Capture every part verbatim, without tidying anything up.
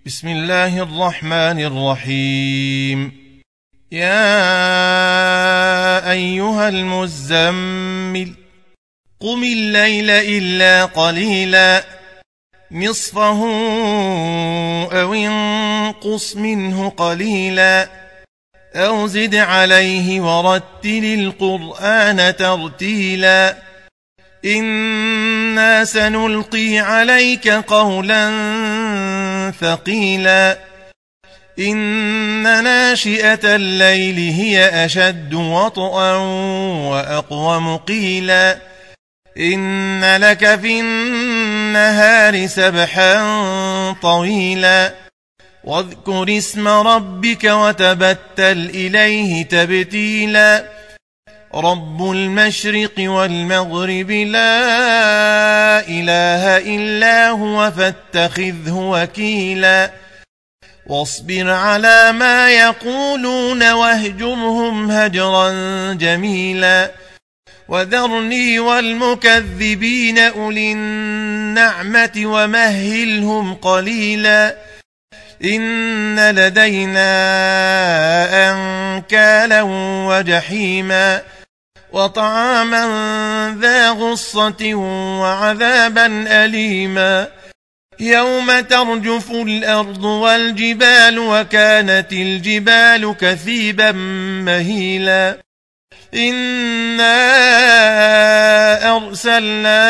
بسم الله الرحمن الرحيم. يا أيها المزمل قم الليل إلا قليلا نصفه أو انقص منه قليلا أو زد عليه ورتل القرآن ترتيلا إنا سنلقي عليك قولا ثقيلا إن ناشئة الليل هي أشد وطئا وأقوم قيلا إن لك في النهار سبحا طويلا واذكر اسم ربك وتبتل إليه تبتيلا رب المشرق والمغرب لا إله إلا هو فاتخذه وكيلا واصبر على ما يقولون واهجرهم هجرا جميلا وذرني والمكذبين أولي النعمة ومهلهم قليلا إن لدينا أنكالا وجحيما وطعاما ذا غصة وعذابا أليما يوم ترجف الأرض والجبال وكانت الجبال كثيبا مهيلا إنا أرسلنا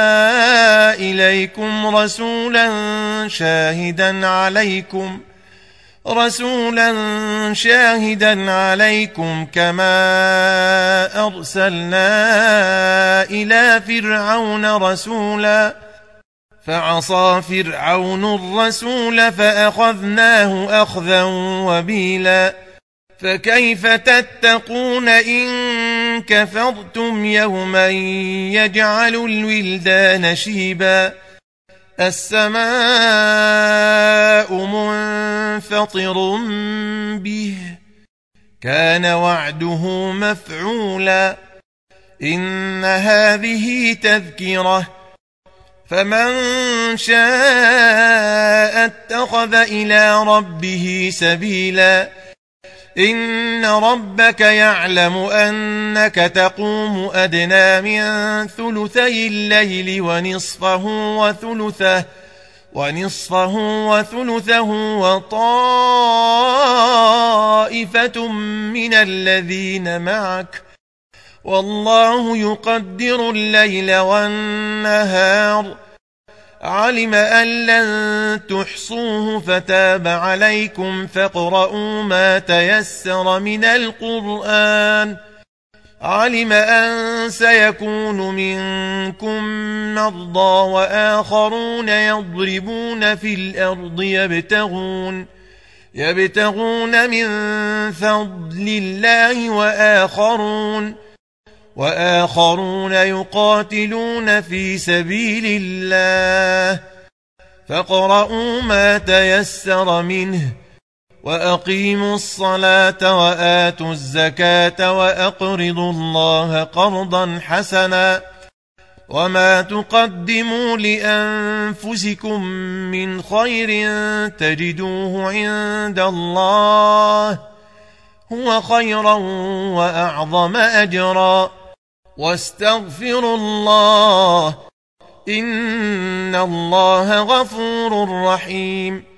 إليكم رسولا شاهدا عليكم رسولا شاهدا عليكم كما أرسلنا إلى فرعون رسولا فعصى فرعون الرسول فأخذناه أخذا وبيلا فكيف تتقون إن كفرتم يوما يجعل الولدان شيبا السماء منفطر به كان وعده مفعولا إن هذه تذكرة فمن شاء اتخذ إلى ربه سبيلا إن ربك يعلم أنك تقوم أدنى من ثلثي الليل ونصفه وثلثه ونصفه وثلثه وطائفة من الذين معك والله يقدر الليل والنهار علم أن لن تحصوه فتاب عليكم فاقرؤوا ما تيسر من القرآن علم أن سيكون منكم مرضى وآخرون يضربون في الأرض يبتغون يبتغون من فضل الله وآخرون وآخرون يقاتلون في سبيل الله فاقرؤوا ما تيسر منه وأقيموا الصلاة وآتوا الزكاة وأقرضوا الله قرضا حسنا وما تقدموا لأنفسكم من خير تجدوه عند الله هو خيرا وأعظم أجرا واستغفروا الله إن الله غفور رحيم.